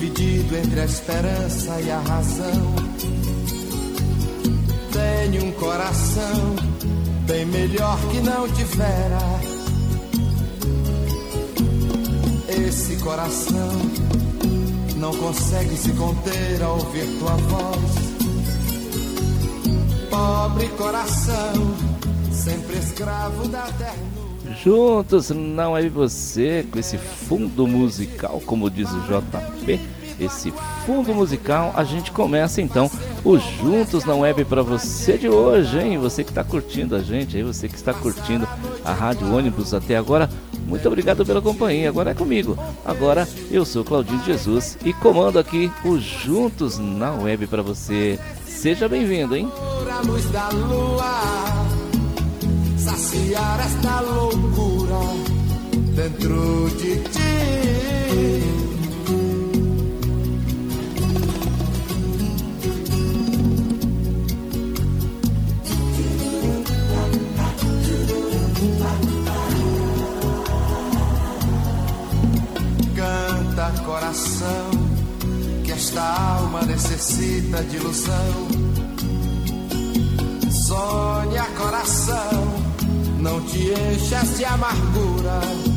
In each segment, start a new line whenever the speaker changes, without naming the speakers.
dividido entre a esperança e a razão. Tenho um coração bem melhor que não tivera. Esse coração não consegue se conter ao ouvir tua voz. Pobre coração, sempre escravo da ternura.
Juntos não é você, com esse fundo musical, como diz o JP, esse fundo musical, a gente começa então o Juntos na Web para você de hoje, hein? Você que está curtindo a gente, aí você que está curtindo a Rádio Ônibus até agora, muito obrigado pela companhia. Agora é comigo, agora eu sou Claudinho Jesus e comando aqui o Juntos na Web para você. Seja bem-vindo, hein?
A luz da lua, saciar esta loucura dentro de ti. Canta, coração, que esta alma necessita de ilusão. Sonha, coração, não te enchas de amargura.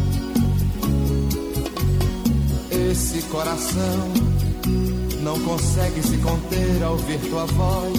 Esse coração não consegue se conter ao ouvir tua voz.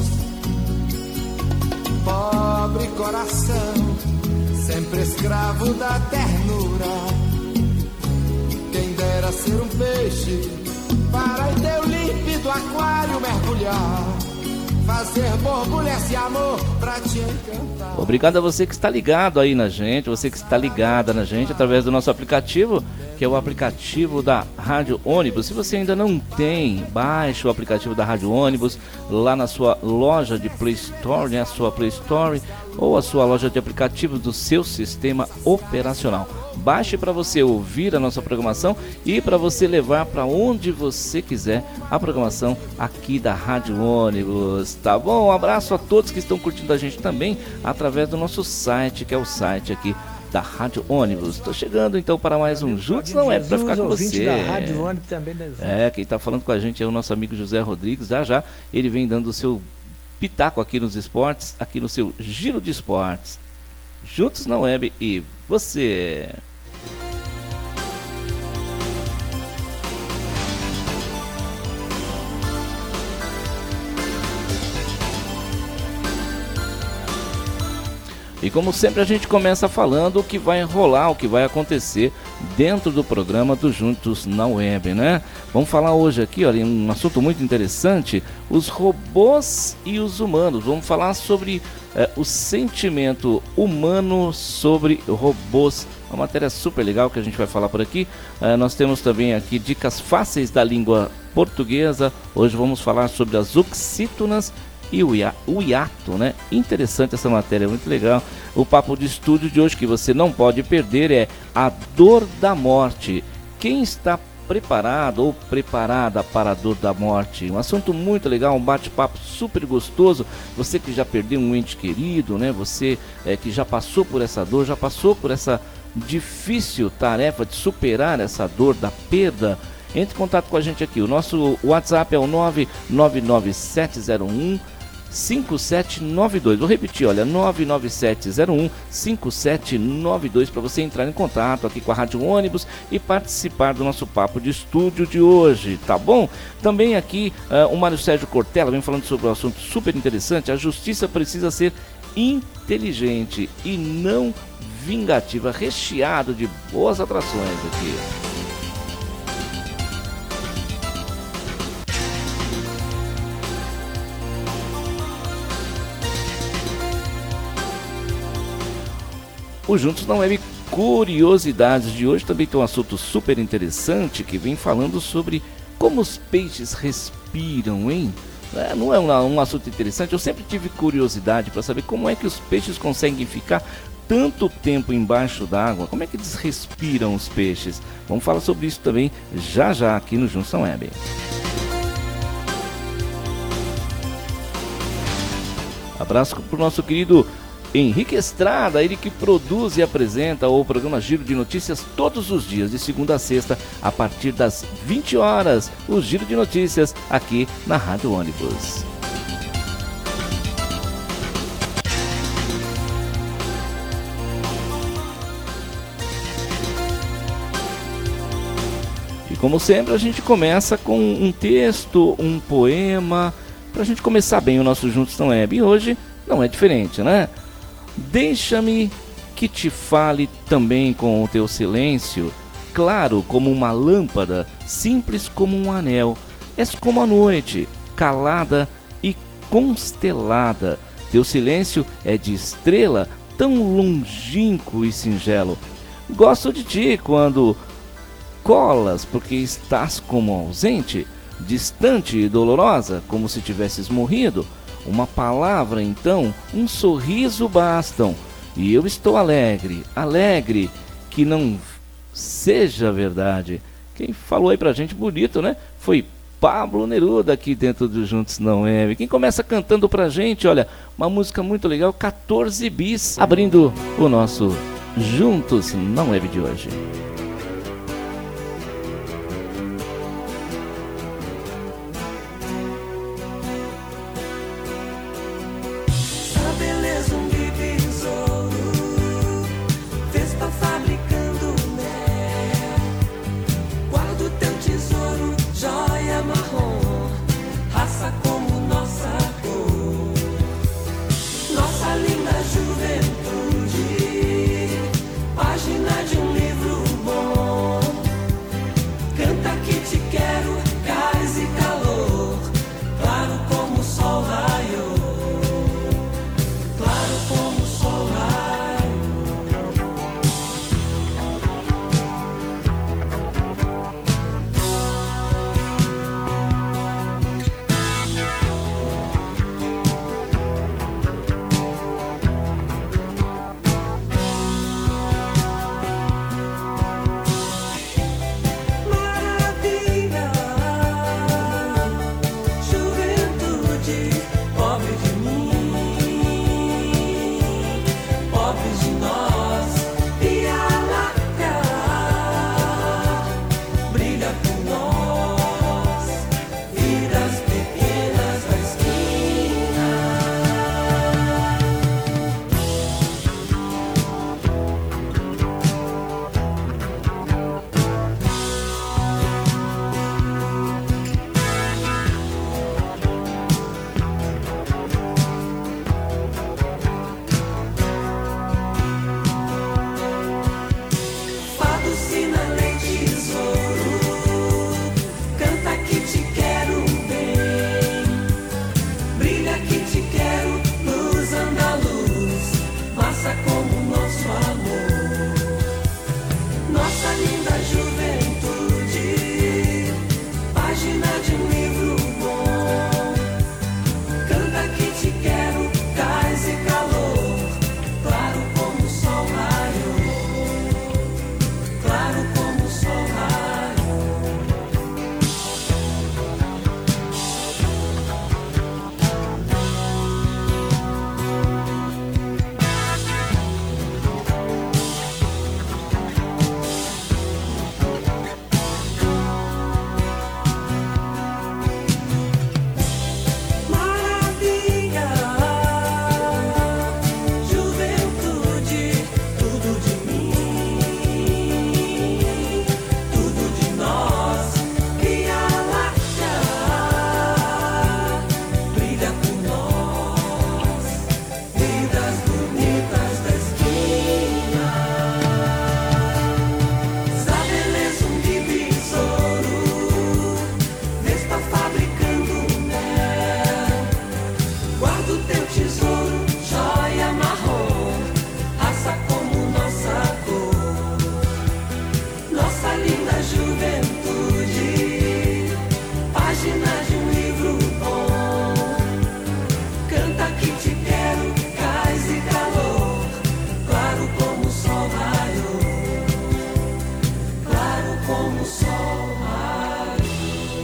Pobre coração, sempre escravo da ternura. Quem dera ser um peixe para em teu límpido aquário mergulhar, fazer borbulha esse amor pra te encantar.
Obrigado a você que está ligado aí na gente, você que está ligada na gente através do nosso aplicativo, que é o aplicativo da Rádio Ônibus. Se você ainda não tem, baixe o aplicativo da Rádio Ônibus lá na sua loja de Play Store, né, a sua Play Store ou a sua loja de aplicativos do seu sistema operacional. Baixe para você ouvir a nossa programação e para você levar para onde você quiser a programação aqui da Rádio Ônibus, tá bom? Um abraço a todos que estão curtindo a gente também através do nosso site, que é o site aqui da Rádio Ônibus. Estou chegando então para mais um Juntos Não É para ficar com você.
Da Rádio Ônibus também,
quem está falando com a gente é o nosso amigo José Rodrigues. Já ele vem dando o seu pitaco aqui nos esportes, aqui no seu Giro de Esportes. Juntos na Web e você. E como sempre a gente começa falando o que vai rolar, o que vai acontecer dentro do programa do Juntos na Web, né? Vamos falar hoje aqui, olha, um assunto muito interessante, os robôs e os humanos. Vamos falar sobre o sentimento humano sobre robôs. Uma matéria super legal que a gente vai falar por aqui. Nós temos também aqui dicas fáceis da língua portuguesa. Hoje vamos falar sobre as oxítonas e o hiato, né? Interessante essa matéria, muito legal. O papo de estúdio de hoje que você não pode perder é a dor da morte. Quem está preparado ou preparada para a dor da morte? Um assunto muito legal, um bate-papo super gostoso. Você que já perdeu um ente querido, né? Você que já passou por essa dor, já passou por essa difícil tarefa de superar essa dor da perda. Entre em contato com a gente aqui. O nosso WhatsApp é o 99701-5792. Vou repetir, olha, 99701-5792 para você entrar em contato aqui com a Rádio Ônibus e participar do nosso papo de estúdio de hoje, tá bom? Também aqui o Mário Sérgio Cortella vem falando sobre um assunto super interessante. A justiça precisa ser inteligente e não vingativa, recheado de boas atrações aqui. O Juntos Não É Curiosidades de hoje também tem um assunto super interessante que vem falando sobre como os peixes respiram, hein? Não é um assunto interessante? Eu sempre tive curiosidade para saber como é que os peixes conseguem ficar tanto tempo embaixo d'água. Como é que eles respiram, os peixes? Vamos falar sobre isso também já aqui no Juntos Não É. Abraço para o nosso querido Henrique Estrada, ele que produz e apresenta o programa Giro de Notícias todos os dias, de segunda a sexta, a partir das 20 horas, o Giro de Notícias aqui na Rádio Ônibus. E como sempre, a gente começa com um texto, um poema, para a gente começar bem o nosso Juntos na Web. E hoje não é diferente, né? Deixa-me que te fale também com o teu silêncio, claro como uma lâmpada, simples como um anel. És como a noite, calada e constelada. Teu silêncio é de estrela, tão longínquo e singelo. Gosto de ti quando colas, porque estás como ausente, distante e dolorosa, como se tivesses morrido. Uma palavra, então, um sorriso bastam, e eu estou alegre, alegre, que não seja verdade. Quem falou aí pra gente bonito, né? Foi Pablo Neruda aqui dentro do Juntos na Web. Quem começa cantando pra gente, olha, uma música muito legal, 14 bis, abrindo o nosso Juntos na Web de hoje.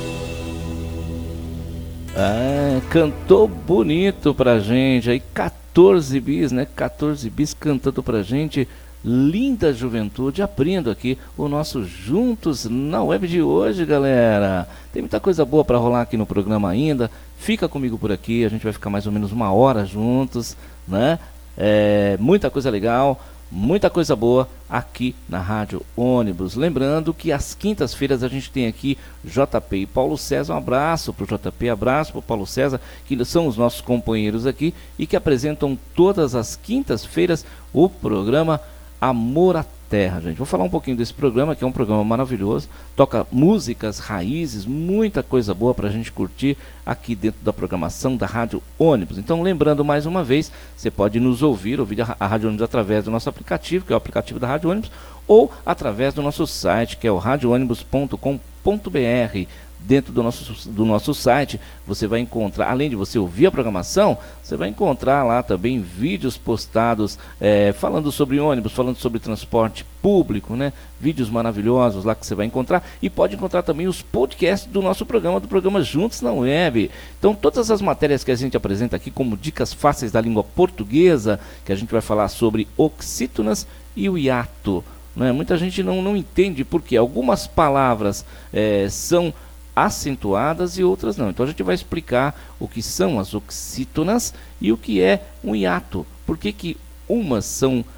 Cantou bonito pra gente aí, 14 bis, né? 14 bis cantando pra gente. Linda juventude, abrindo aqui o nosso Juntos na Web de hoje, galera. Tem muita coisa boa para rolar aqui no programa ainda. Fica comigo por aqui, a gente vai ficar mais ou menos 1 hora juntos, né? Muita coisa legal, muita coisa boa aqui na Rádio Ônibus. Lembrando que às quintas-feiras a gente tem aqui JP e Paulo César. Um abraço para o JP, abraço para o Paulo César, que são os nossos companheiros aqui e que apresentam todas as quintas-feiras o programa Amor à Terra, gente. Vou falar um pouquinho desse programa, que é um programa maravilhoso, toca músicas, raízes, muita coisa boa pra gente curtir aqui dentro da programação da Rádio Ônibus. Então, lembrando mais uma vez, você pode nos ouvir a Rádio Ônibus através do nosso aplicativo, que é o aplicativo da Rádio Ônibus, ou através do nosso site, que é o radioonibus.com.br. Dentro do nosso site, você vai encontrar, além de você ouvir a programação, você vai encontrar lá também vídeos postados falando sobre ônibus, falando sobre transporte público, né? Vídeos maravilhosos lá que você vai encontrar, e pode encontrar também os podcasts do nosso programa, do programa Juntos na Web. Então, todas as matérias que a gente apresenta aqui, como dicas fáceis da língua portuguesa, que a gente vai falar sobre oxítonas e o hiato, né? Muita gente não entende porque algumas palavras são acentuadas e outras não. Então a gente vai explicar o que são as oxítonas e o que é um hiato. Por que umas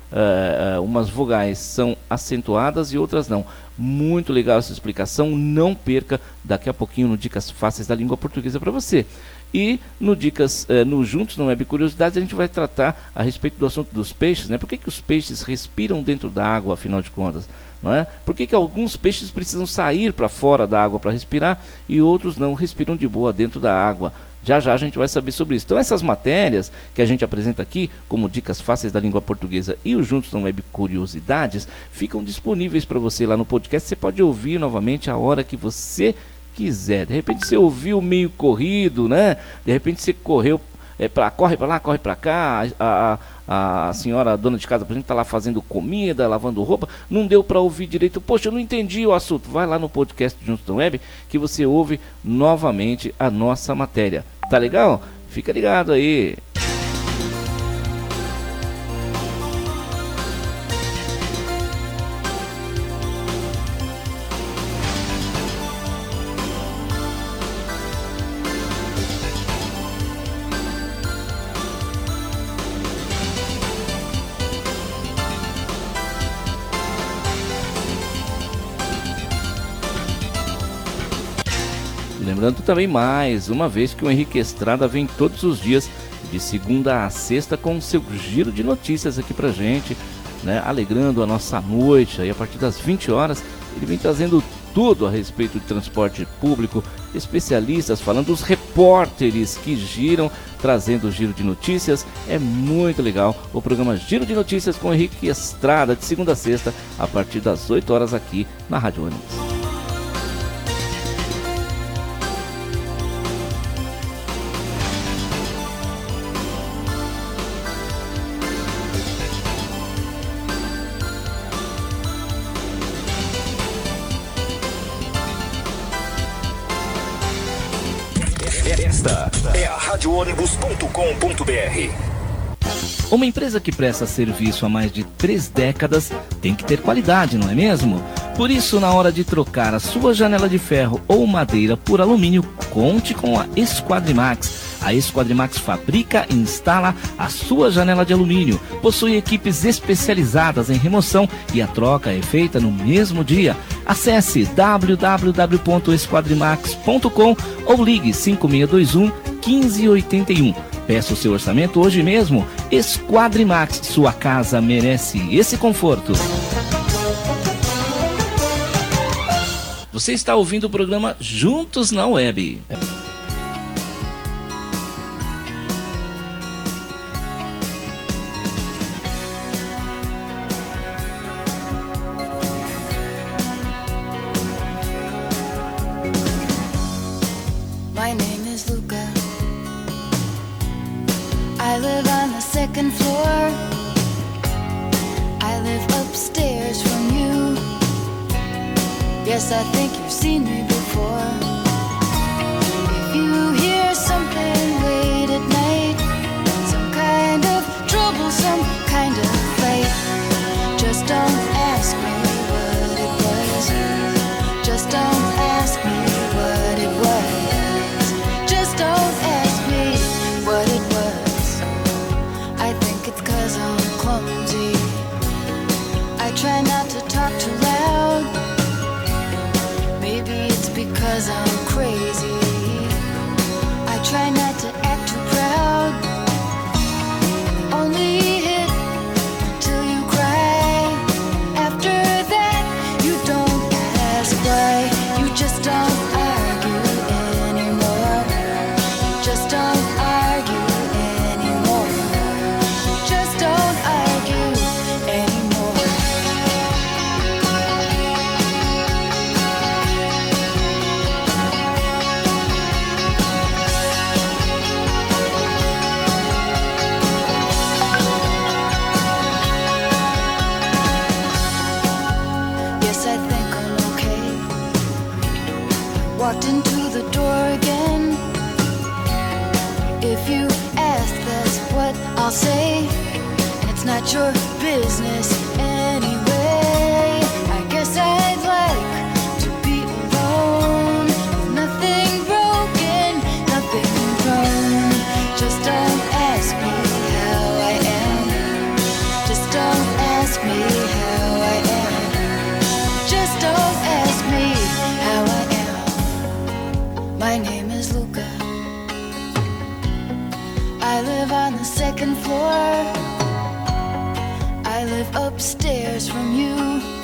vogais são acentuadas e outras não. Muito legal essa explicação, não perca daqui a pouquinho no Dicas Fáceis da Língua Portuguesa para você. E no Juntos no Web Curiosidades a gente vai tratar a respeito do assunto dos peixes, né? Por que os peixes respiram dentro da água, afinal de contas? Não é? Por que alguns peixes precisam sair para fora da água para respirar e outros não respiram de boa dentro da água? Já a gente vai saber sobre isso. Então essas matérias que a gente apresenta aqui, como Dicas Fáceis da Língua Portuguesa e o Juntos no Web Curiosidades, ficam disponíveis para você lá no podcast. Você pode ouvir novamente a hora que você quiser. De repente você ouviu meio corrido, né? De repente você correu, corre para lá, corre para cá. A senhora, a dona de casa, por exemplo, está lá fazendo comida, lavando roupa, não deu para ouvir direito. Poxa, eu não entendi o assunto. Vai lá no podcast Juntos na Web que você ouve novamente a nossa matéria. Tá legal? Fica ligado aí. Lembrando também mais uma vez que o Henrique Estrada vem todos os dias de segunda a sexta com o seu giro de notícias aqui pra gente, né? Alegrando a nossa noite. Aí a partir das 20 horas ele vem trazendo tudo a respeito de transporte público, especialistas falando, os repórteres que giram, trazendo o giro de notícias. É muito legal o programa Giro de Notícias com o Henrique Estrada, de segunda a sexta, a partir das 8 horas aqui na Rádio Ônibus.
Esta é a radioonibus.com.br.
Uma empresa que presta serviço há mais de 3 décadas tem que ter qualidade, não é mesmo? Por isso, na hora de trocar a sua janela de ferro ou madeira por alumínio, conte com a Esquadrimax. A Esquadrimax fabrica e instala a sua janela de alumínio. Possui equipes especializadas em remoção e a troca é feita no mesmo dia. Acesse www.esquadrimax.com ou ligue 5621 1581. Peça o seu orçamento hoje mesmo. Esquadrimax, sua casa merece esse conforto. Você está ouvindo o programa Juntos na Web.
My name is Luca. I live on the 2nd floor. I live upstairs from you. Yes, I think you've seen me before. If you hear something late at night, some kind of crazy. I try not to act too proud. Only hit till you cry. After that, you don't ask why. You just don't argue anymore. Just don't argue anymore. Just don't argue anymore. Yes, I think I'm okay. Walked into the door again. If you ask, that's what I'll say. And it's not your business anyway. I guess I'd like to be alone. Nothing broken, nothing wrong. Just don't ask me how I am. Just don't ask me how I am. Just don't ask me how I am. My name is Luca. I live on the second floor. I live upstairs from you.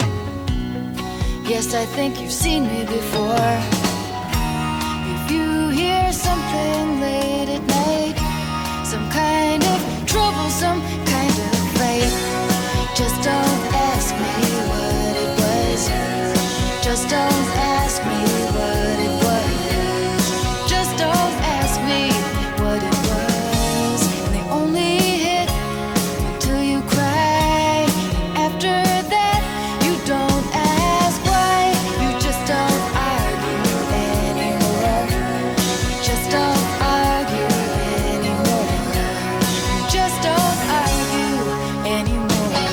Yes, I think you've seen me before. If you hear something late at night, some kind of trouble, some kind of fight, just don't ask me what it was. Just don't ask me what it was. Just don't ask me what it was. And they only hit until you cry. After that, you don't ask why. You just don't argue anymore. Just don't argue anymore. Just don't argue anymore.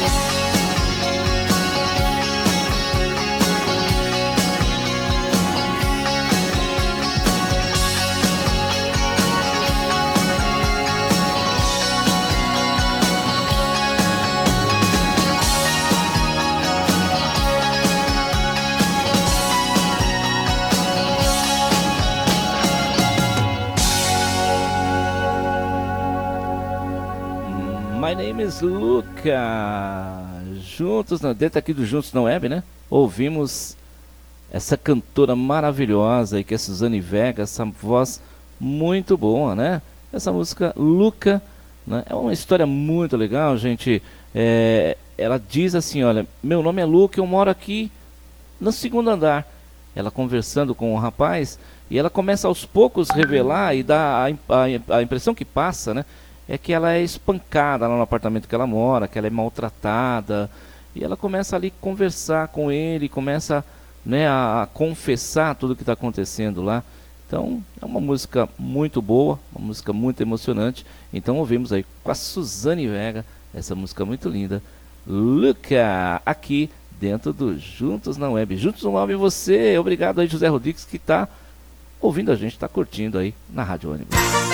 My name is Luca. Juntos, dentro aqui do Juntos na Web, né? Ouvimos essa cantora maravilhosa aí, que é Suzane Vega, essa voz muito boa, né? Essa música Luca, né? É uma história muito legal, gente. Ela diz assim, olha, meu nome é Luca, eu moro aqui no segundo andar. Ela conversando com o rapaz, e ela começa aos poucos revelar e dá a impressão que passa, né? É que ela é espancada lá no apartamento que ela mora, que ela é maltratada. E ela começa ali a conversar com ele, começa, né, a confessar tudo o que está acontecendo lá. Então, é uma música muito boa, uma música muito emocionante. Então, ouvimos aí com a Suzane Vega, essa música muito linda, Luca, aqui dentro do Juntos na Web. Juntos na Web, você, obrigado aí, José Rodrigues, que está ouvindo a gente, está curtindo aí na Rádio Ônibus.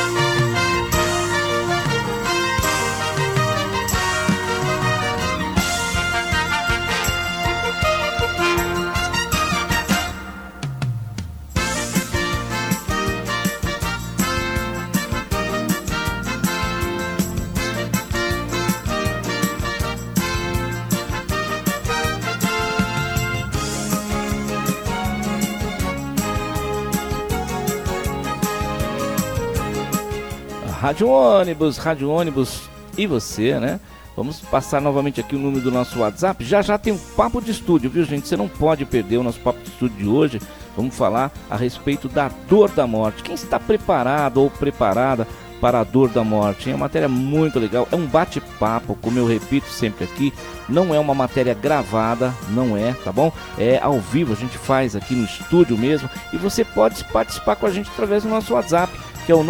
Rádio Ônibus e você, né? Vamos passar novamente aqui o número do nosso WhatsApp. Já tem um papo de estúdio, viu, gente? Você não pode perder o nosso papo de estúdio de hoje. Vamos falar a respeito da dor da morte. Quem está preparado ou preparada para a dor da morte? É uma matéria muito legal, é um bate-papo, como eu repito sempre aqui. Não é uma matéria gravada, não é, tá bom? É ao vivo, a gente faz aqui no estúdio mesmo. E você pode participar com a gente através do nosso WhatsApp, que é o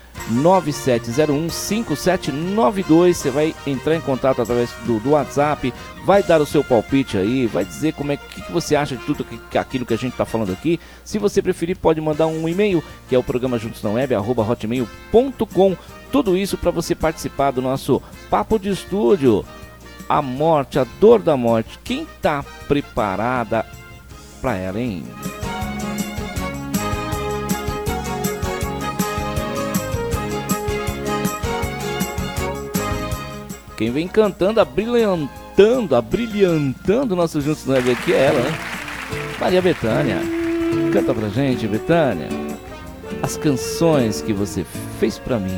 997015792. Você vai entrar em contato através do WhatsApp, vai dar o seu palpite aí, vai dizer como é que você acha de tudo aquilo que a gente está falando aqui. Se você preferir, pode mandar um e-mail, que é o programa Juntos na Web, @hotmail.com. Tudo isso para você participar do nosso papo de estúdio. A morte, a dor da morte, quem está preparada para ela, hein? Quem vem cantando, abrilhantando o nosso Juntos no Web aqui é ela, né? Maria Bethânia. Canta pra gente, Bethânia, as canções que você fez pra mim.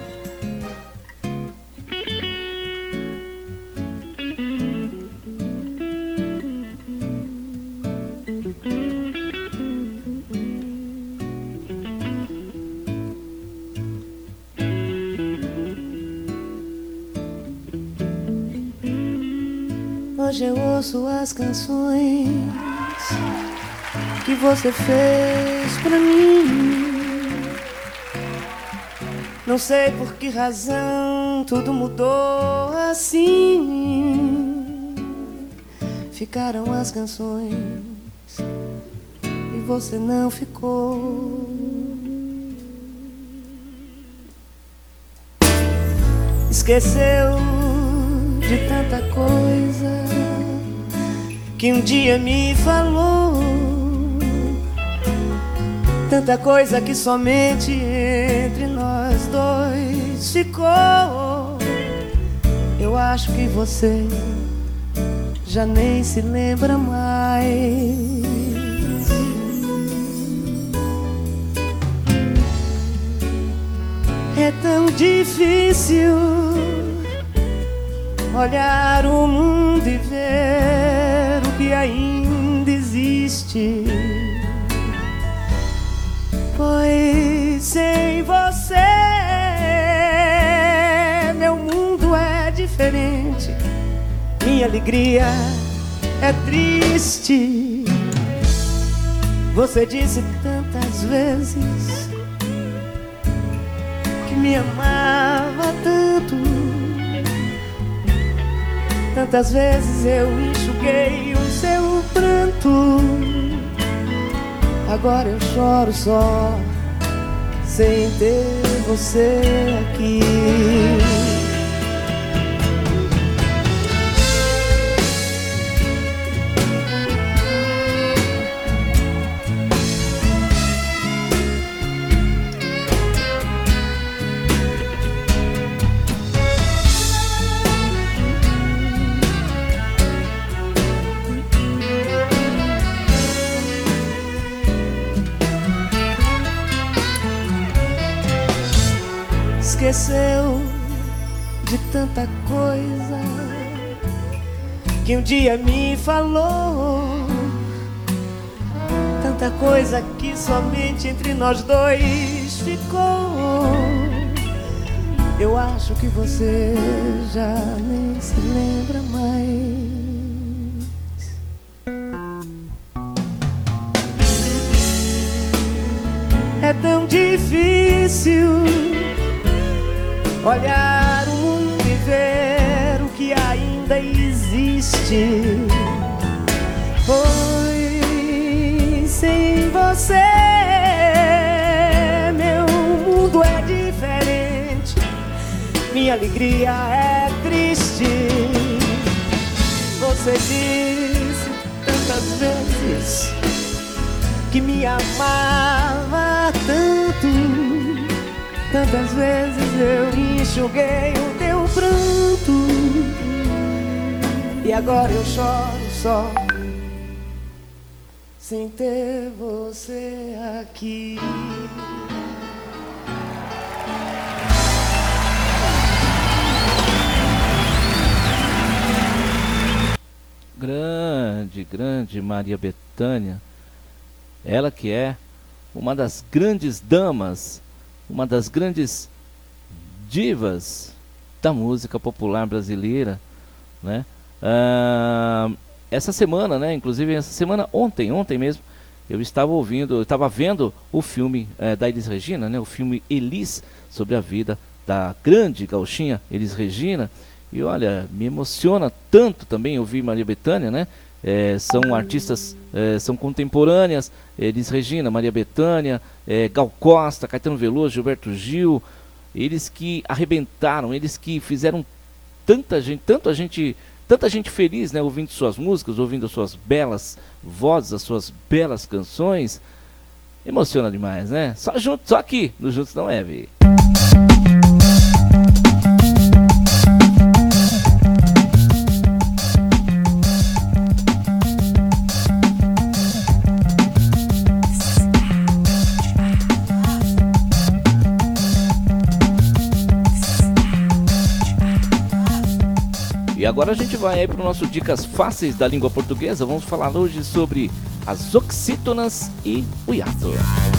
Hoje eu ouço as canções que você fez pra mim. Não sei por que razão tudo mudou assim. Ficaram as canções e você não ficou. Esqueceu de tanta coisa que um dia me falou, tanta coisa que somente entre nós dois ficou. Eu acho que você já nem se lembra mais. É tão difícil olhar o mundo e ver o que ainda existe, pois sem você meu mundo é diferente, minha alegria é triste. Você disse tantas vezes que me amava tanto, tantas vezes eu enxuguei o seu pranto. Agora eu choro só, sem ter você aqui. Esqueceu de tanta coisa que um dia me falou, tanta coisa que somente entre nós dois ficou. Eu acho que você já nem se lembra mais. É tão difícil olhar o mundo e ver o que ainda existe, pois sem você meu mundo é diferente, minha alegria é triste. Você disse tantas vezes que me amava tanto, tantas vezes eu enxuguei o teu pranto. E agora eu choro só, sem ter você aqui.
Grande Maria Bethânia. Ela que é uma das grandes damas, uma das grandes divas da música popular brasileira, né? Essa semana, né? Inclusive essa semana, ontem mesmo, eu estava vendo o filme da Elis Regina, né? O filme Elis, sobre a vida da grande gauchinha Elis Regina. E olha, me emociona tanto também ouvir Maria Bethânia, né? São artistas, são contemporâneas, Elis Regina, Maria Bethânia, Gal Costa, Caetano Veloso, Gilberto Gil, eles que arrebentaram, eles que fizeram tanta gente feliz, né, ouvindo suas músicas, ouvindo as suas belas vozes, as suas belas canções. Emociona demais, né? Só aqui no Juntos Não Web. E agora a gente vai aí para o nosso Dicas Fáceis da Língua Portuguesa. Vamos falar hoje sobre as oxítonas e o hiato.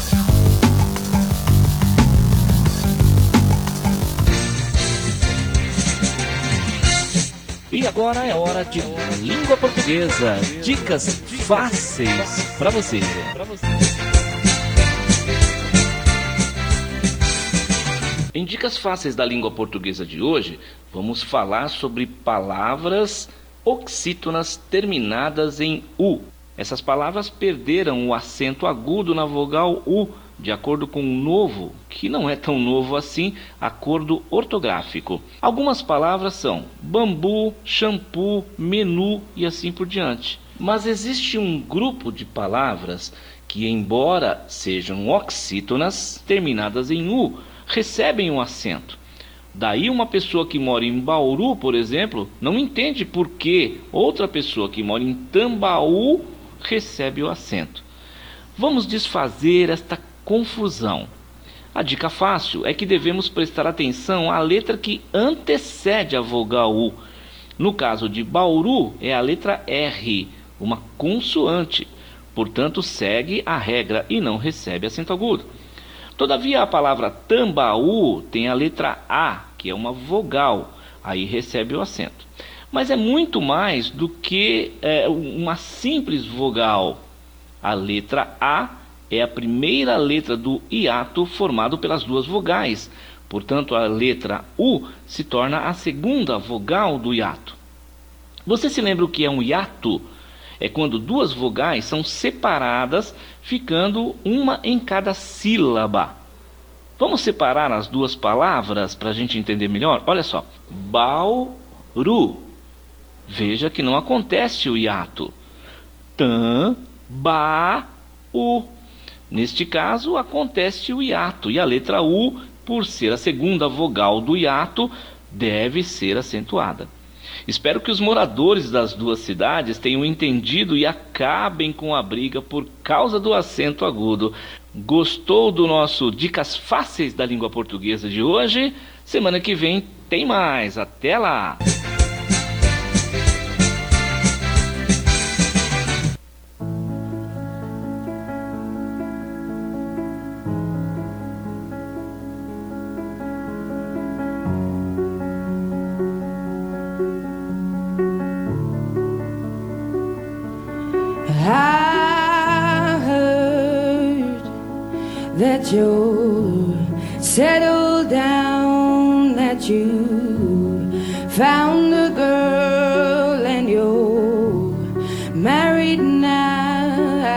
E agora é hora de Língua Portuguesa. Dicas fáceis para você. Em Dicas Fáceis da Língua Portuguesa de hoje, vamos falar sobre palavras oxítonas terminadas em U. Essas palavras perderam o acento agudo na vogal U, de acordo com um novo, que não é tão novo assim, acordo ortográfico. Algumas palavras são bambu, shampoo, menu e assim por diante. Mas existe um grupo de palavras que, embora sejam oxítonas terminadas em U, recebem um acento. Daí uma pessoa que mora em Bauru, por exemplo, não entende por que outra pessoa que mora em Tambaú recebe o acento. Vamos desfazer esta confusão. A dica fácil é que devemos prestar atenção à letra que antecede a vogal U. No caso de Bauru, é a letra R, uma consoante, portanto segue a regra e não recebe acento agudo. Todavia, a palavra Tambaú tem a letra A, que é uma vogal, aí recebe o acento. Mas é muito mais do que uma simples vogal. A letra A é a primeira letra do hiato formado pelas duas vogais. Portanto, a letra U se torna a segunda vogal do hiato. Você se lembra o que é um hiato? É quando duas vogais são separadas, ficando uma em cada sílaba. Vamos separar as duas palavras para a gente entender melhor? Olha só, Bauru. Veja que não acontece o hiato. Tam-ba-u. Neste caso, acontece o hiato, e a letra U, por ser a segunda vogal do hiato, deve ser acentuada. Espero que os moradores das duas cidades tenham entendido e acabem com a briga por causa do acento agudo. Gostou do nosso Dicas Fáceis da Língua Portuguesa de hoje? Semana que vem tem mais. Até lá!
I heard that you're settled down, that you found a girl and you're married now.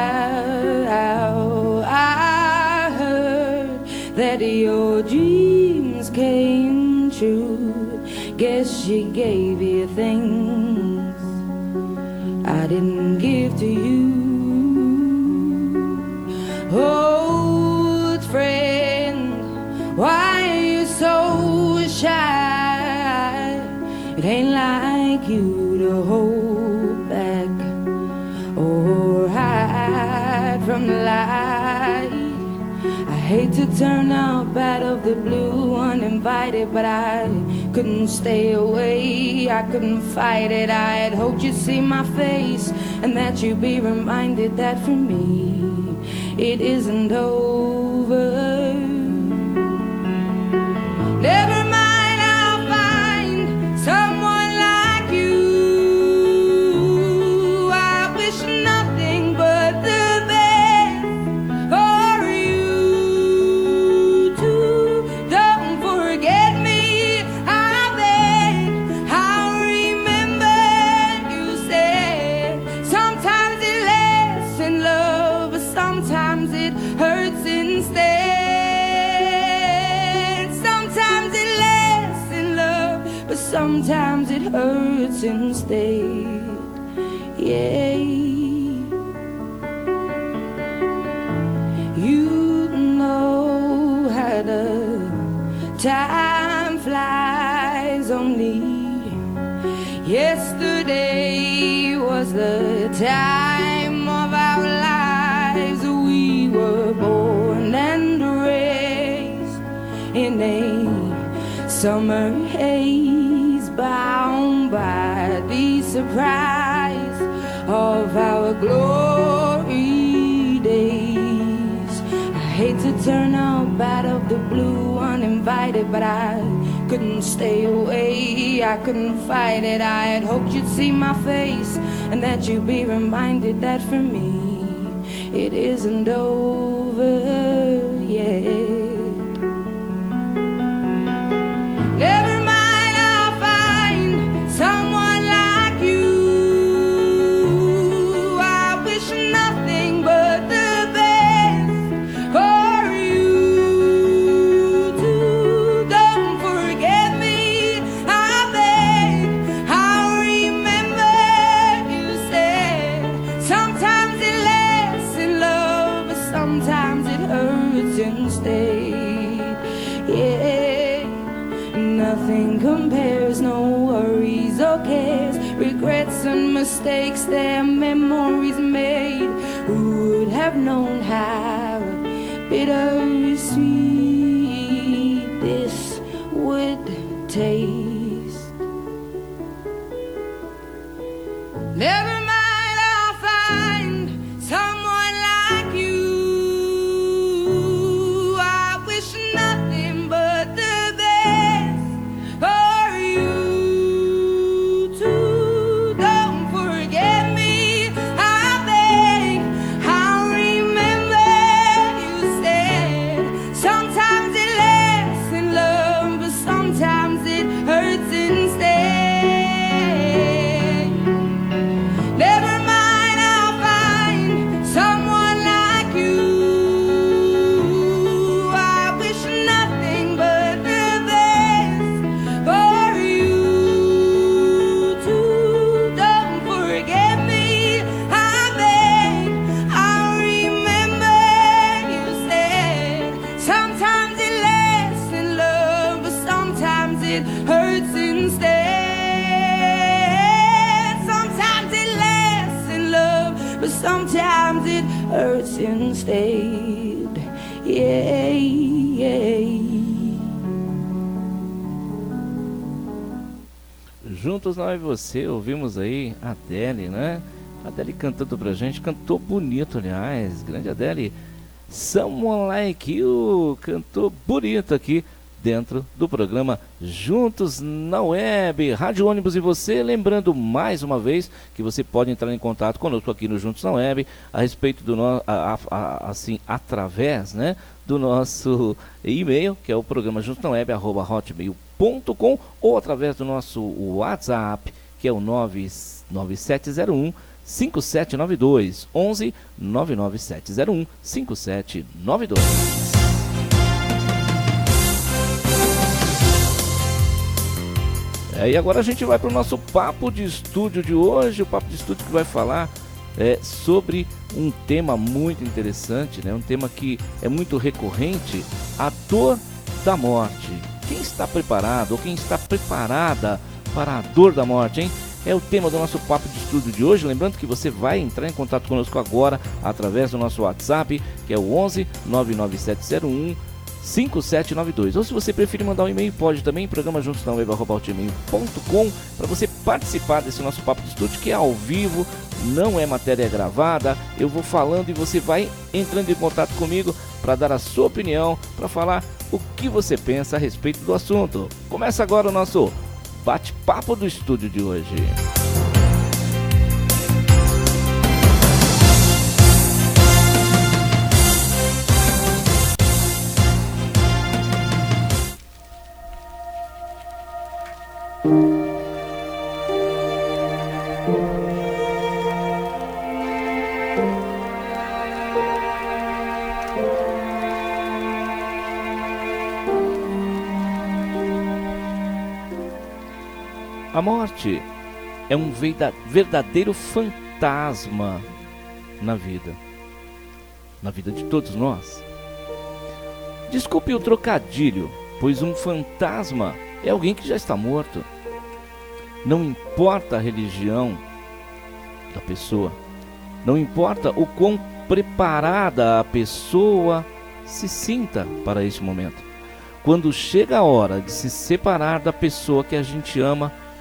I heard that your dreams came true. Guess she gave you things I didn't give to you. Old friend, why are you so shy? It ain't like you to hold back or hide from the light. I hate to turn up out of the blue uninvited, but I couldn't stay away, I couldn't fight it. I had hoped you'd see my face and that you'd be reminded that for me it isn't over. Never mind, I'll find someone like you. I wish nothing but the best for you too. Don't forget me, I beg. I'll remember you said sometimes it lasts in love, but sometimes it hurts instead. Sometimes it lasts in love, but sometimes it hurts instead. Yeah. You know how the time flies. Only yesterday was the time of our lives. We were born and raised in a summer haze, bound by the surprise of our glory days. I hate to turn up out of the blue uninvited, but I couldn't stay away, I couldn't fight it. I had hoped you'd see my face and that you'd be reminded that for me it isn't over yet. Never mind, I'll find someone like you. I wish nothing but the best for you too. Don't forget me, I beg. I'll remember you said sometimes it lasts in love, but sometimes it hurts instead. Yeah. Nothing compares, no worries or cares, regrets and mistakes, their memories made. Who would have known how bittersweet this would taste? Never mind, I'll find someone like you. I wish nothing but the for you too. Don't forget me, I beg. I'll remember you said sometimes it lasts in love, but sometimes it hurts instead. Never mind, I'll find someone like you. I wish nothing but the best for you too. Don't forget me, I beg. I'll remember you said sometimes it lasts in love, but sometimes it hurts instead. Sometimes it lasts in love, but sometimes it hurts instead. Yeah, yeah.
Juntos Não É Você, ouvimos aí a Adele, né? A Adele cantando pra gente, cantou bonito, aliás, grande Adele. Someone Like You, cantou bonito aqui dentro do programa Juntos na Web, Rádio Ônibus e Você. Lembrando mais uma vez que você pode entrar em contato conosco aqui no Juntos na Web a respeito do assim, através, né, do nosso e-mail, que é o programa juntosnaweb@hotmail.com, ou através do nosso WhatsApp, que é o 99701 5792, 11 99701 5792. E agora a gente vai para o nosso papo de estúdio de hoje. O papo de estúdio que vai falar sobre um tema muito interessante, né? Um tema que é muito recorrente, a dor da morte. Quem está preparado ou quem está preparada para a dor da morte, hein? É o tema do nosso papo de estúdio de hoje. Lembrando que você vai entrar em contato conosco agora através do nosso WhatsApp, que é o 11 99701 5792. Ou se você preferir mandar um e-mail, pode também, programa juntosnaweb@hotmail.com, para você participar desse nosso papo de estúdio, que é ao vivo, não é matéria gravada. Eu vou falando e você vai entrando em contato comigo para dar a sua opinião, para falar o que você pensa a respeito do assunto. Começa agora o nosso bate-papo do estúdio de hoje. A morte é um verdadeiro fantasma na vida de todos nós. Desculpe o trocadilho, pois um fantasma é alguém que já está morto. Não importa a religião da pessoa, não importa o quão preparada a pessoa se sinta para este momento. Quando chega a hora de se separar da pessoa que a gente ama,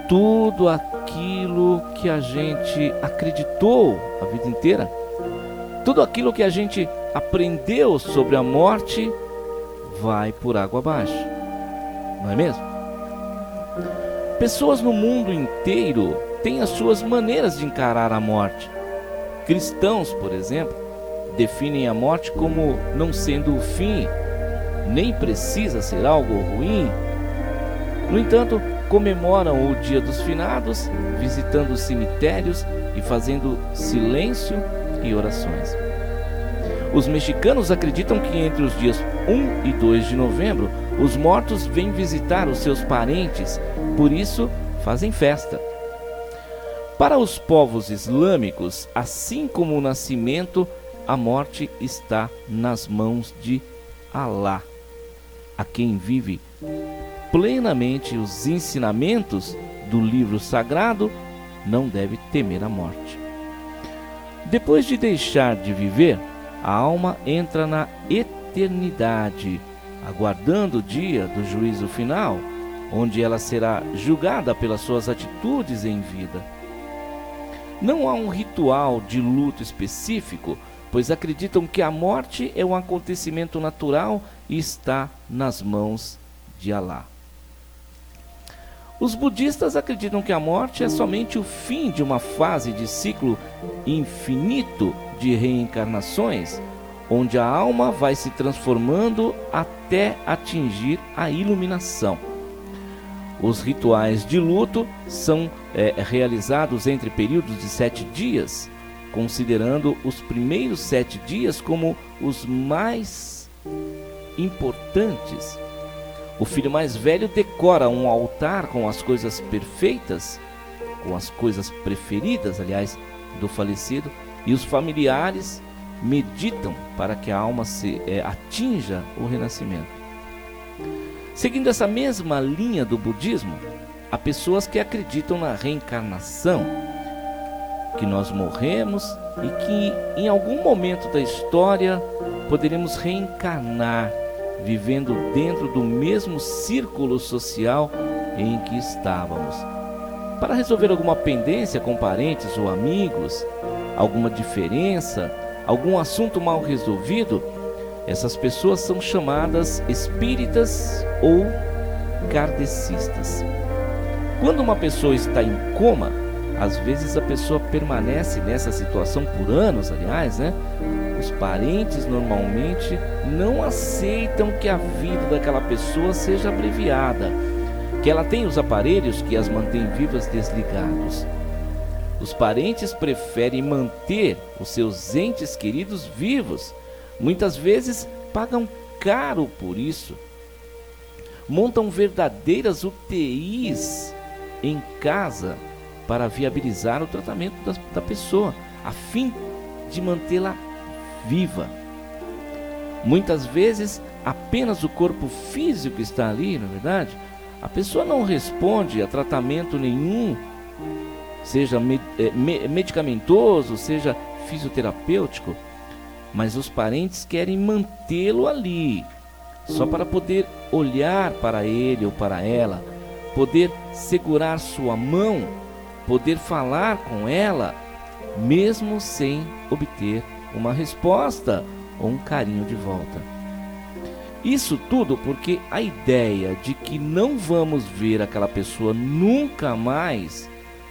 tudo aquilo que a gente acreditou a vida inteira, tudo aquilo que a gente aprendeu sobre a morte vai por água abaixo, não é mesmo? Pessoas no mundo inteiro têm as suas maneiras de encarar a morte. Cristãos, por exemplo, definem a morte como não sendo o fim, nem precisa ser algo ruim. No entanto, comemoram o Dia dos Finados, visitando os cemitérios e fazendo silêncio e orações. Os mexicanos acreditam que entre os dias 1 e 2 de novembro, os mortos vêm visitar os seus parentes, por isso fazem festa. Para os povos islâmicos, assim como o nascimento, a morte está nas mãos de Alá, a quem vive plenamente os ensinamentos do livro sagrado, não deve temer a morte. Depois de deixar de viver, a alma entra na eternidade, aguardando o dia do juízo final, onde ela será julgada pelas suas atitudes em vida. Não há um ritual de luto específico, pois acreditam que a morte é um acontecimento natural e está nas mãos de Alá. Os budistas acreditam que a morte é somente o fim de uma fase de ciclo infinito de reencarnações, onde a alma vai se transformando até atingir a iluminação. Os rituais de luto são realizados entre períodos de 7 dias, considerando os primeiros 7 dias como os mais importantes. O filho mais velho decora um altar com as coisas perfeitas, com as coisas preferidas, aliás, do falecido, e os familiares meditam para que a alma atinja o renascimento. Seguindo essa mesma linha do budismo, há pessoas que acreditam na reencarnação, que nós morremos e que em algum momento da história poderemos reencarnar, vivendo dentro do mesmo círculo social em que estávamos. Para resolver alguma pendência com parentes ou amigos, alguma diferença, algum assunto mal resolvido, essas pessoas são chamadas espíritas ou kardecistas. Quando uma pessoa está em coma, às vezes a pessoa permanece nessa situação por anos, aliás, né? Os parentes normalmente não aceitam que a vida daquela pessoa seja abreviada, que ela tenha os aparelhos que as mantêm vivas desligados. Os parentes preferem manter os seus entes queridos vivos. Muitas vezes pagam caro por isso. Montam verdadeiras UTIs em casa para viabilizar o tratamento da pessoa, a fim de mantê-la viva. Muitas vezes apenas o corpo físico está ali, na verdade. A pessoa não responde a tratamento nenhum, seja medicamentoso, seja fisioterapêutico, mas os parentes querem mantê-lo ali, só para poder olhar para ele ou para ela, poder segurar sua mão, poder falar com ela, mesmo sem obter uma resposta ou um carinho de volta. Isso tudo porque a ideia de que não vamos ver aquela pessoa nunca mais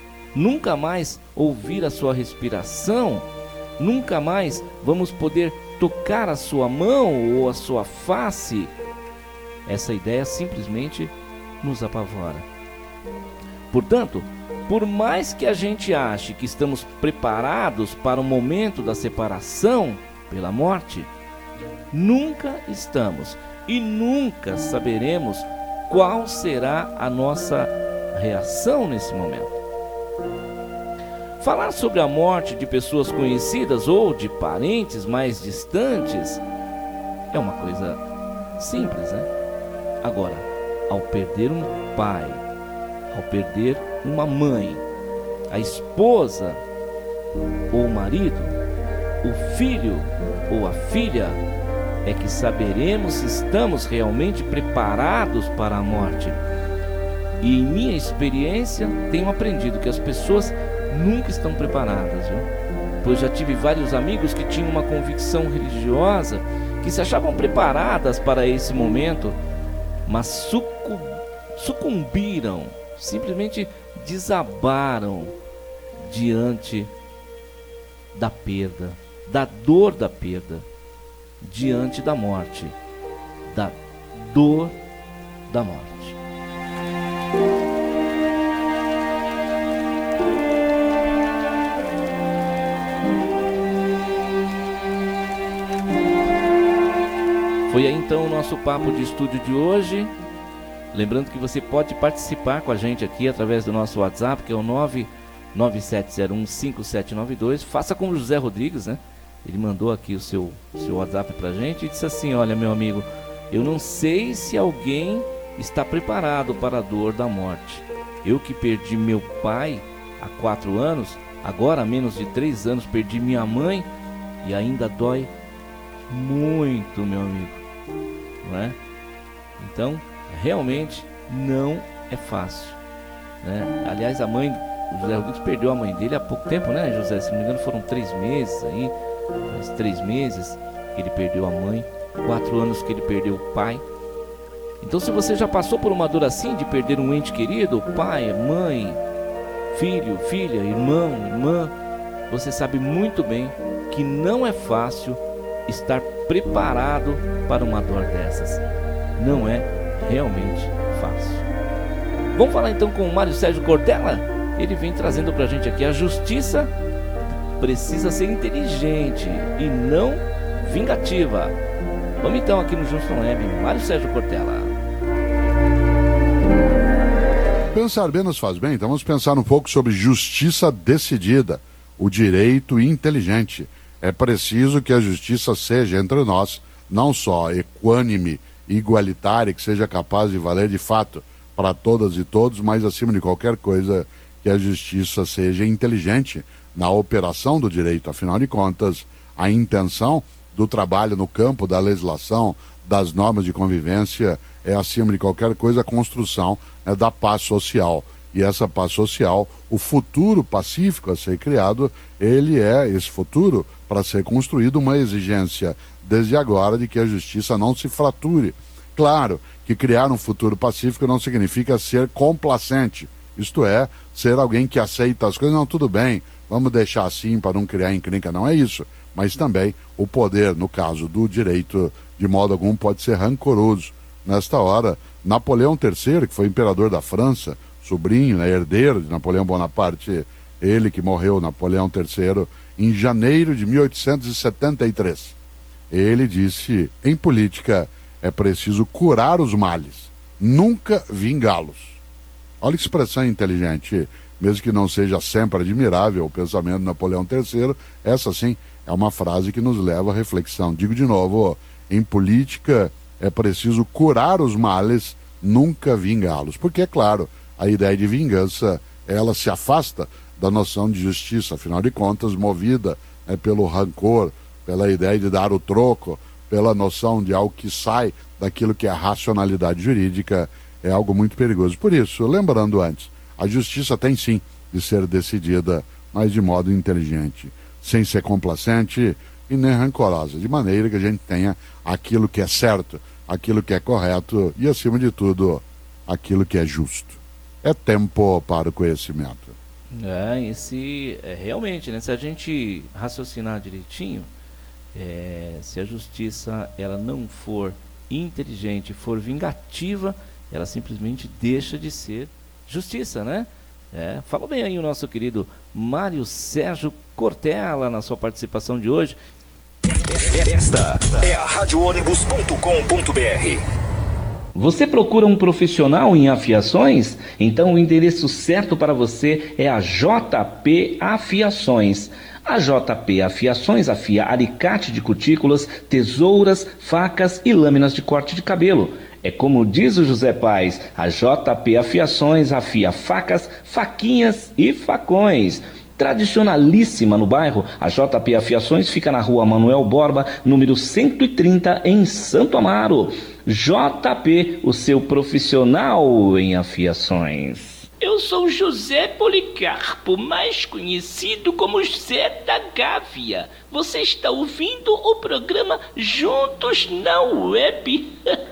ouvir a sua respiração, nunca mais vamos poder tocar a sua mão ou a sua face, essa ideia simplesmente nos apavora. Portanto, por mais que a gente ache que estamos preparados para o momento da separação pela morte, nunca estamos e nunca saberemos qual será a nossa reação nesse momento. Falar sobre a morte de pessoas conhecidas ou de parentes mais distantes é uma coisa simples, né? Agora, ao perder um pai, ao perder uma mãe, a esposa ou o marido, o filho ou a filha, é que saberemos se estamos realmente preparados para a morte. E em minha experiência, tenho aprendido que as pessoas nunca estão preparadas, viu? Pois já tive vários amigos que tinham uma convicção religiosa, que se achavam preparadas para esse momento, mas sucumbiram, simplesmente desabaram diante da perda, da dor da perda, diante da morte, da dor da morte. Foi aí então o nosso papo de estúdio de hoje. Lembrando que você pode participar com a gente aqui através do nosso WhatsApp, que é o 997015792. Faça como o José Rodrigues, né? Ele mandou aqui o seu WhatsApp pra gente e disse assim: olha, meu amigo, eu não sei se alguém está preparado para a dor da morte. Eu que perdi meu pai há 4 anos, agora há menos de 3 anos perdi minha mãe e ainda dói muito, meu amigo, não é? Então, realmente não é fácil, né? Aliás, a mãe, o José Rodrigues perdeu a mãe dele há pouco tempo, né, José? Se não me engano, foram 3 meses aí, mais 3 meses que ele perdeu a mãe, 4 anos que ele perdeu o pai. Então, se você já passou por uma dor assim, de perder um ente querido, pai, mãe, filho, filha, irmão, irmã, você sabe muito bem que não é fácil estar preparado para uma dor dessas. Não é realmente fácil. Vamos falar então com o Mário Sérgio Cortella? Ele vem trazendo pra gente aqui: a justiça precisa ser inteligente e não vingativa. Vamos então aqui no Juntos Não Web, Mário Sérgio Cortella.
Pensar bem nos faz bem, então vamos pensar um pouco sobre justiça decidida, o direito inteligente. É preciso que a justiça seja entre nós, não só equânime, igualitária, que seja capaz de valer de fato para todas e todos, mas acima de qualquer coisa, que a justiça seja inteligente na operação do direito. Afinal de contas, a intenção do trabalho no campo da legislação, das normas de convivência, é acima de qualquer coisa a construção da paz social. E essa paz social, o futuro pacífico a ser criado, ele é esse futuro para ser construído, uma exigência desde agora de que a justiça não se frature. Claro que criar um futuro pacífico não significa ser complacente, isto é, ser alguém que aceita as coisas. Não, tudo bem, vamos deixar assim para não criar encrenca, não é isso. Mas também o poder, no caso do direito, de modo algum pode ser rancoroso. Nesta hora, Napoleão III, que foi imperador da França, sobrinho, né, herdeiro de Napoleão Bonaparte, ele que morreu, Napoleão III, em janeiro de 1873. Ele disse: em política é preciso curar os males, nunca vingá-los. Olha que expressão inteligente, mesmo que não seja sempre admirável o pensamento de Napoleão III, essa sim é uma frase que nos leva à reflexão. Digo de novo, em política é preciso curar os males, nunca vingá-los. Porque, é claro, a ideia de vingança, ela se afasta da noção de justiça, afinal de contas, movida pelo rancor, pela ideia de dar o troco, pela noção de algo que sai daquilo que é a racionalidade jurídica, é algo muito perigoso. Por isso, lembrando antes, a justiça tem sim de ser decidida, mas de modo inteligente, sem ser complacente e nem rancorosa, de maneira que a gente tenha aquilo que é certo, aquilo que é correto e, acima de tudo, aquilo que é justo. É tempo para o conhecimento.
Realmente, né? Se a gente raciocinar direitinho, se a justiça ela não for inteligente, for vingativa, ela simplesmente deixa de ser justiça, né? Fala bem aí o nosso querido Mário Sérgio Cortella na sua participação de hoje.
Esta é a radioonibus.com.br.
Você procura um profissional em afiações? Então o endereço certo para você é a JP Afiações. A JP Afiações afia alicate de cutículas, tesouras, facas e lâminas de corte de cabelo. É como diz o José Paz, a JP Afiações afia facas, faquinhas e facões. tradicionalíssima no bairro. A JP Afiações fica na rua Manuel Borba, número 130, em Santo Amaro. JP, o seu profissional em afiações.
Eu sou José Policarpo, mais conhecido como Zé da Gávea. Você está ouvindo o programa Juntos na Web.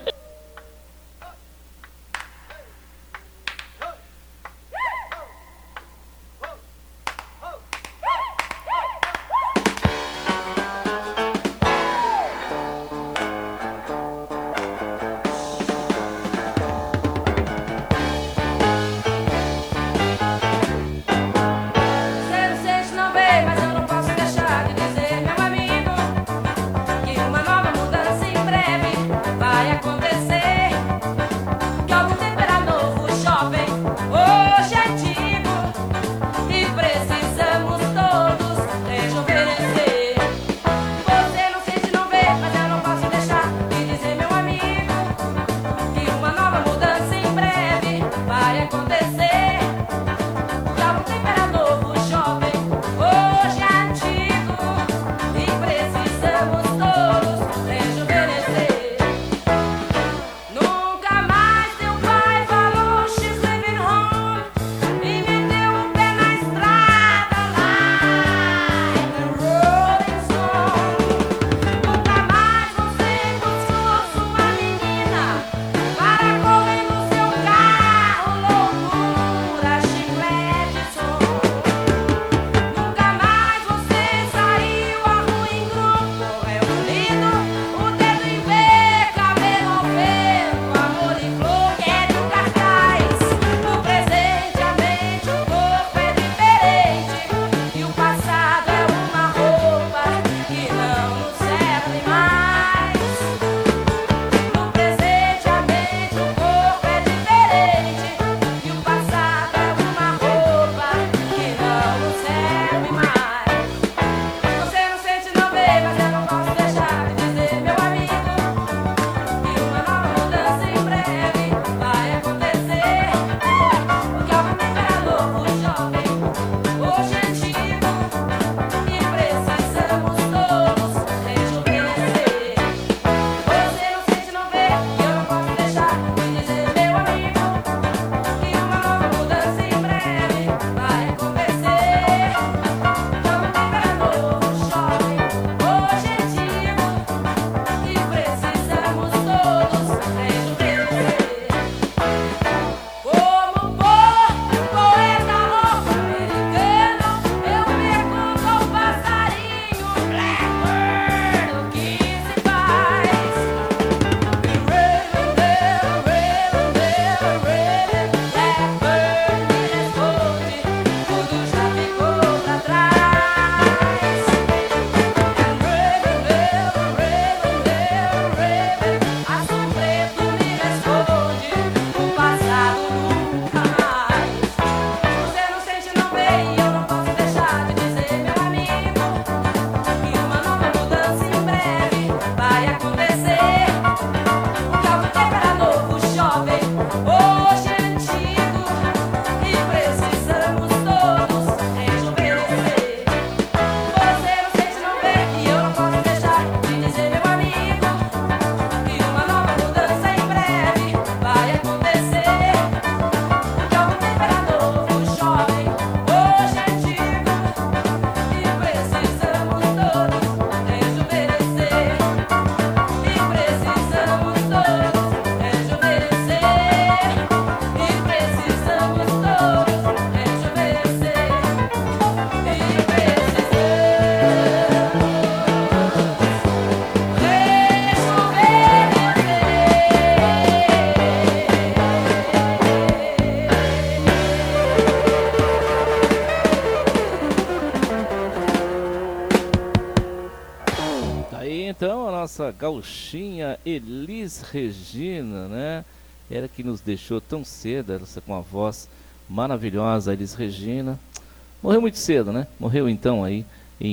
nossa gauchinha Elis Regina, né? Ela que nos deixou tão cedo, ela com a voz maravilhosa, Elis Regina. Morreu muito cedo, né? Morreu então aí em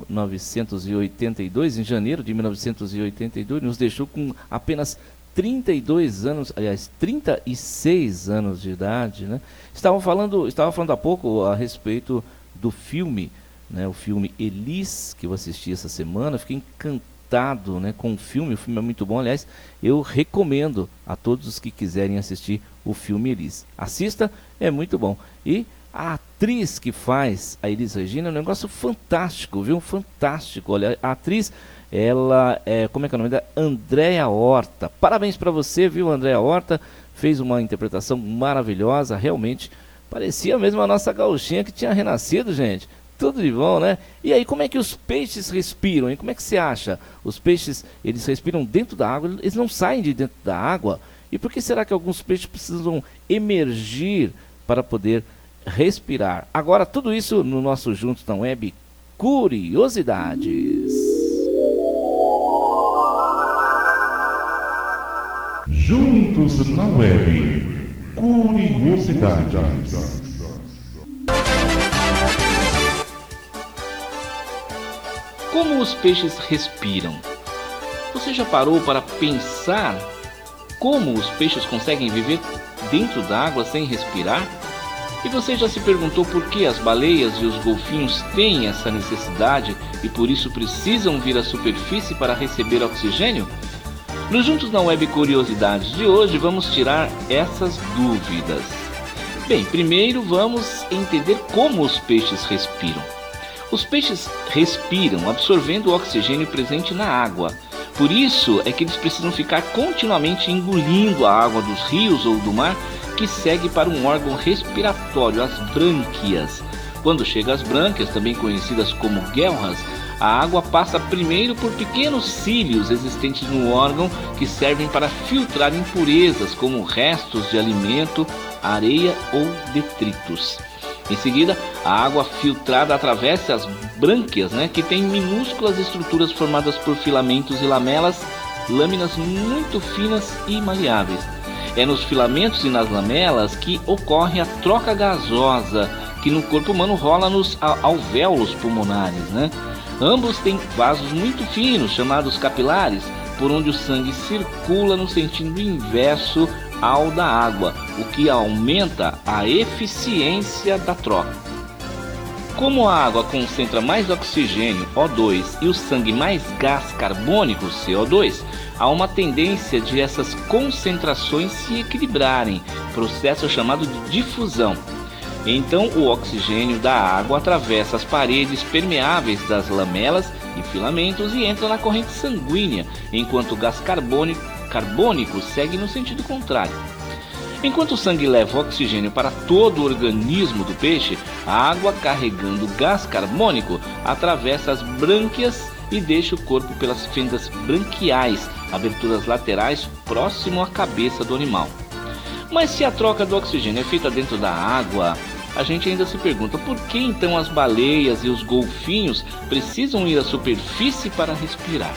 1982, em janeiro de 1982, nos deixou com apenas 32 anos, aliás, 36 anos de idade, né? Estava falando há pouco a respeito do filme, né, o filme Elis, que eu assisti essa semana. Fiquei encantado, né, com o filme é muito bom. Aliás, eu recomendo a todos os que quiserem assistir o filme Elis. Assista, é muito bom. E a atriz que faz a Elis Regina é um negócio fantástico, viu? Fantástico. Olha, a atriz, ela é, como é que é o nome dela? Andréa Horta. Parabéns para você, viu, Andréa Horta? Fez uma interpretação maravilhosa, realmente parecia mesmo a nossa gauchinha que tinha renascido, gente. Tudo de bom, né? E aí, como é que os peixes respiram, hein? Como é que você acha? Os peixes, eles respiram dentro da água, eles não saem de dentro da água. E por que será que alguns peixes precisam emergir para poder respirar? Agora, tudo isso no nosso Juntos na Web Curiosidades.
Juntos na Web Curiosidades.
Como os peixes respiram? Você já parou para pensar como os peixes conseguem viver dentro da água sem respirar? E você já se perguntou por que as baleias e os golfinhos têm essa necessidade e por isso precisam vir à superfície para receber oxigênio? No Juntos na Web Curiosidades de hoje vamos tirar essas dúvidas. Bem, primeiro vamos entender como os peixes respiram. Os peixes respiram absorvendo o oxigênio presente na água. Por isso é que eles precisam ficar continuamente engolindo a água dos rios ou do mar, que segue para um órgão respiratório, as brânquias. Quando chega às brânquias, também conhecidas como guelras, a água passa primeiro por pequenos cílios existentes no órgão que servem para filtrar impurezas como restos de alimento, areia ou detritos. Em seguida, a água filtrada atravessa as brânquias, que têm minúsculas estruturas formadas por filamentos e lamelas, lâminas muito finas e maleáveis. É nos filamentos e nas lamelas que ocorre a troca gasosa, que no corpo humano rola nos alvéolos pulmonares. Ambos têm vasos muito finos, chamados capilares, por onde o sangue circula no sentido inverso ao da água, o que aumenta a eficiência da troca. Como a água concentra mais oxigênio, O2, e o sangue mais gás carbônico, CO2, há uma tendência de essas concentrações se equilibrarem, processo chamado de difusão. Então o oxigênio da água atravessa as paredes permeáveis das lamelas e filamentos e entra na corrente sanguínea, enquanto o gás carbônico segue no sentido contrário. Enquanto o sangue leva oxigênio para todo o organismo do peixe, a água carregando gás carbônico atravessa as brânquias e deixa o corpo pelas fendas branquiais, aberturas laterais próximo à cabeça do animal. Mas se a troca do oxigênio é feita dentro da água, a gente ainda se pergunta por que então as baleias e os golfinhos precisam ir à superfície para respirar?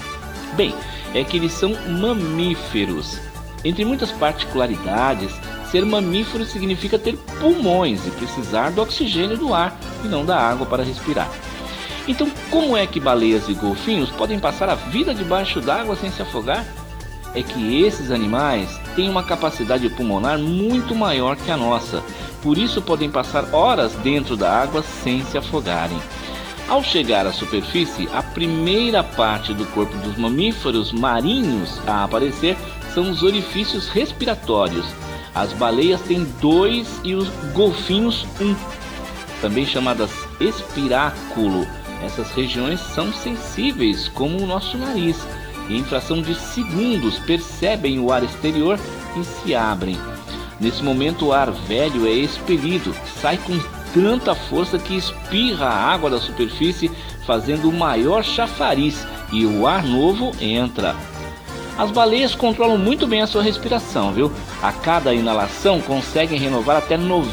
Bem, é que eles são mamíferos. Entre muitas particularidades, ser mamífero significa ter pulmões e precisar do oxigênio do ar e não da água para respirar. Então, como é que baleias e golfinhos podem passar a vida debaixo d'água sem se afogar? É que esses animais têm uma capacidade pulmonar muito maior que a nossa, por isso podem passar horas dentro da água sem se afogarem. Ao chegar à superfície, a primeira parte do corpo dos mamíferos marinhos a aparecer são os orifícios respiratórios. As baleias têm 2 e os golfinhos 1, também chamadas espiráculo. Essas regiões são sensíveis como o nosso nariz e em fração de segundos percebem o ar exterior e se abrem. Nesse momento o ar velho é expelido, sai com tanta força que espirra a água da superfície, fazendo o maior chafariz, e o ar novo entra. As baleias controlam muito bem a sua respiração, viu? A cada inalação conseguem renovar até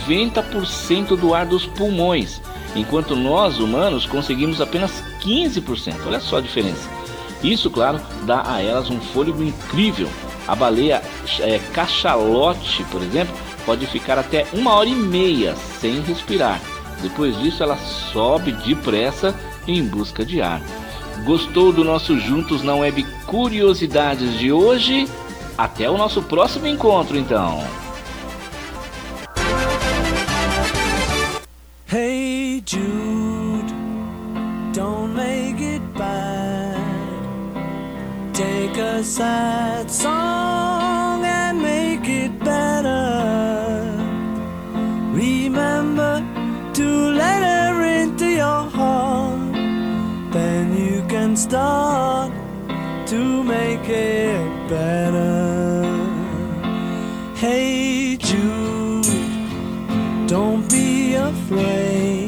90% do ar dos pulmões, enquanto nós humanos conseguimos apenas 15%. Olha só a diferença. Isso, claro, dá a elas um fôlego incrível. A baleia cachalote, por exemplo, pode ficar até 1h30 sem respirar. Depois disso, ela sobe depressa em busca de ar. Gostou do nosso Juntos na Web Curiosidades de hoje? Até o nosso próximo encontro, então!
Hey Jude, don't make it bad. Take a sad song and make it better. Remember to let her into your heart. Then you can start to make it better. Hey Jude, don't be afraid.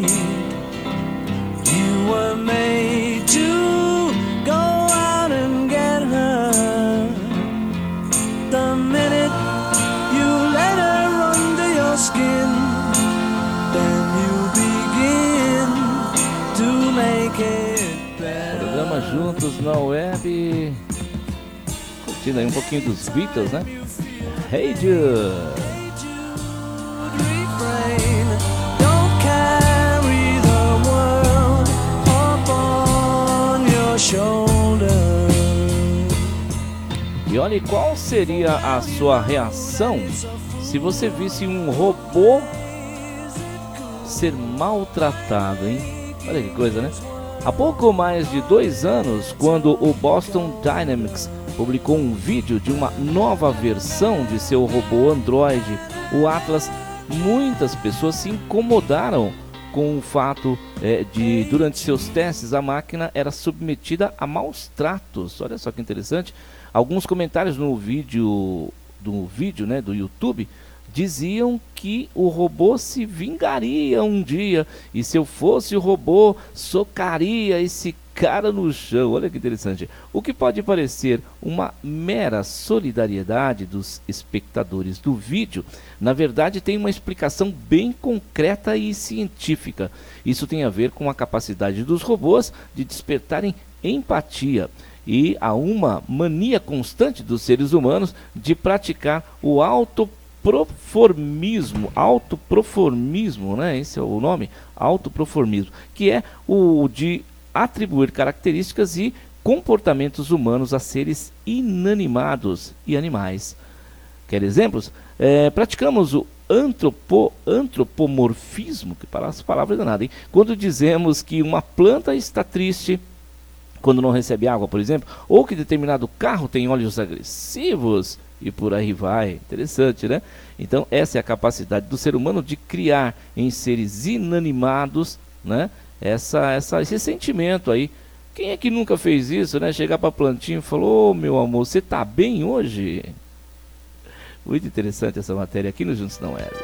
You were made to go out and get her. The minute you let her under your skin, then you begin to make it better.
Programa Juntos na Web. Curtindo aí um pouquinho dos Beatles, né? Hey Jude.
Don't carry the world upon your shoulder.
E olha, qual seria a sua reação se você visse um robô ser maltratado, hein? Olha que coisa, né? Há pouco mais de 2 anos, quando o Boston Dynamics publicou um vídeo de uma nova versão de seu robô Android, o Atlas, muitas pessoas se incomodaram com o fato de, durante seus testes, a máquina era submetida a maus tratos. Olha só que interessante. Alguns comentários no vídeo, né, do YouTube diziam que o robô se vingaria um dia e, se eu fosse o robô, socaria esse cara no chão. Olha que interessante. O que pode parecer uma mera solidariedade dos espectadores do vídeo, na verdade tem uma explicação bem concreta e científica. Isso tem a ver com a capacidade dos robôs de despertarem empatia e a uma mania constante dos seres humanos de praticar o autoproformismo, né? Esse é o nome, autoproformismo, que é o de atribuir características e comportamentos humanos a seres inanimados e animais. Quer exemplos? Praticamos o antropomorfismo, que parece palavra danada, hein? Quando dizemos que uma planta está triste quando não recebe água, por exemplo, ou que determinado carro tem olhos agressivos, e por aí vai. Interessante, né? Então, essa é a capacidade do ser humano de criar em seres inanimados, né, esse sentimento aí. Quem é que nunca fez isso, né? Chegar para a plantinha e falar: ô, meu amor, você tá bem hoje? Muito interessante essa matéria aqui no Juntos na Web.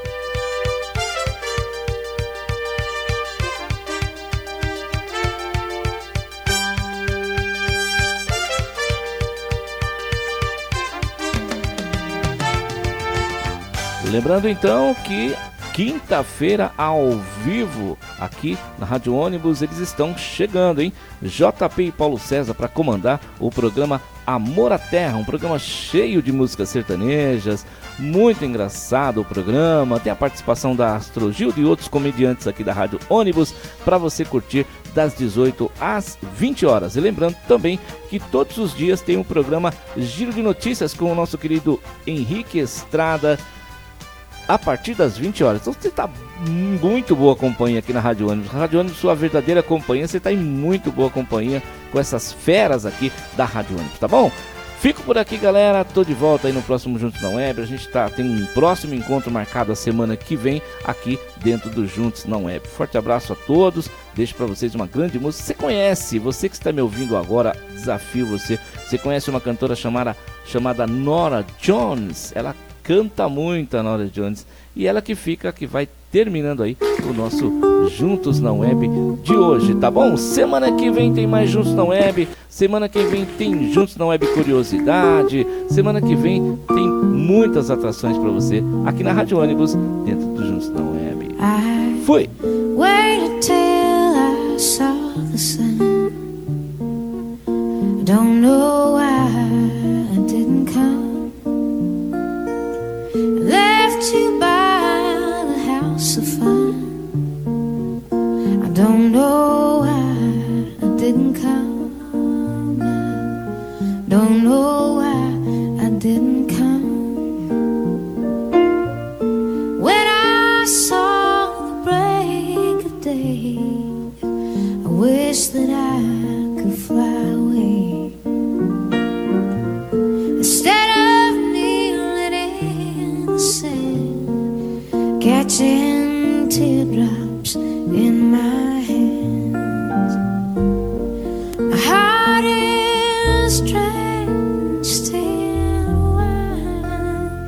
Lembrando então que quinta-feira ao vivo aqui na Rádio Ônibus eles estão chegando, hein? JP e Paulo César para comandar o programa Amor à Terra, um programa cheio de músicas sertanejas, muito engraçado o programa, tem a participação da Astro Gildo e outros comediantes aqui da Rádio Ônibus para você curtir das 18 às 20 horas. E lembrando também que todos os dias tem um programa Giro de Notícias com o nosso querido Henrique Estrada, a partir das 20 horas. Então você está em muito boa companhia aqui na Rádio Ônibus. Rádio Ônibus, sua verdadeira companhia. Você está em muito boa companhia com essas feras aqui da Rádio Ônibus, tá bom? Fico por aqui, galera. Tô de volta aí no próximo Juntos na Web. A gente tem um próximo encontro marcado a semana que vem aqui dentro do Juntos na Web. Forte abraço a todos. Deixo para vocês uma grande música. Você conhece, você que está me ouvindo agora, desafio você. Você conhece uma cantora chamada Norah Jones? Ela canta muito, a Norah Jones, e ela que vai terminando aí o nosso Juntos na Web de hoje, tá bom? Semana que vem tem mais Juntos na Web, semana que vem tem Juntos na Web Curiosidade, semana que vem tem muitas atrações para você aqui na Rádio Ônibus, dentro do Juntos na Web. Fui!
Waited till I saw the sun. Don't know why I didn't come. Left you by the house of fun. I don't know why I didn't come. I don't know why I didn't come. When I saw the break of
catching teardrops in my hands. My heart is drenched in wine,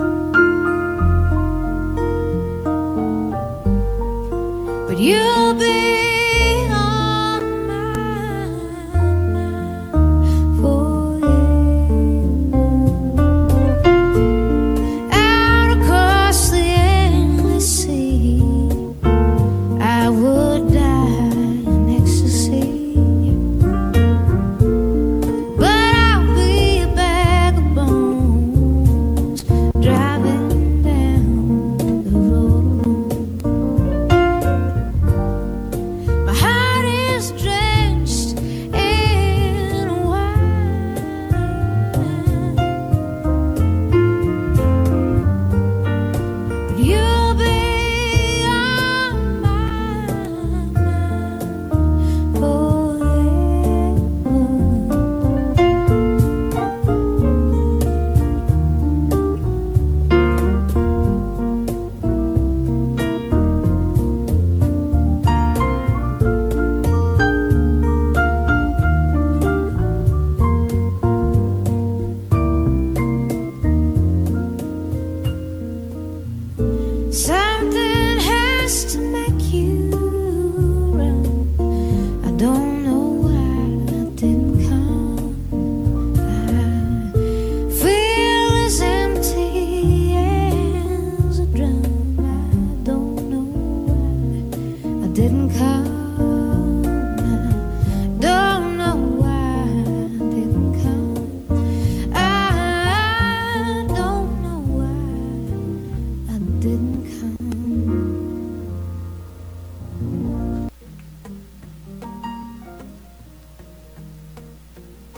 but you'll be didn't come.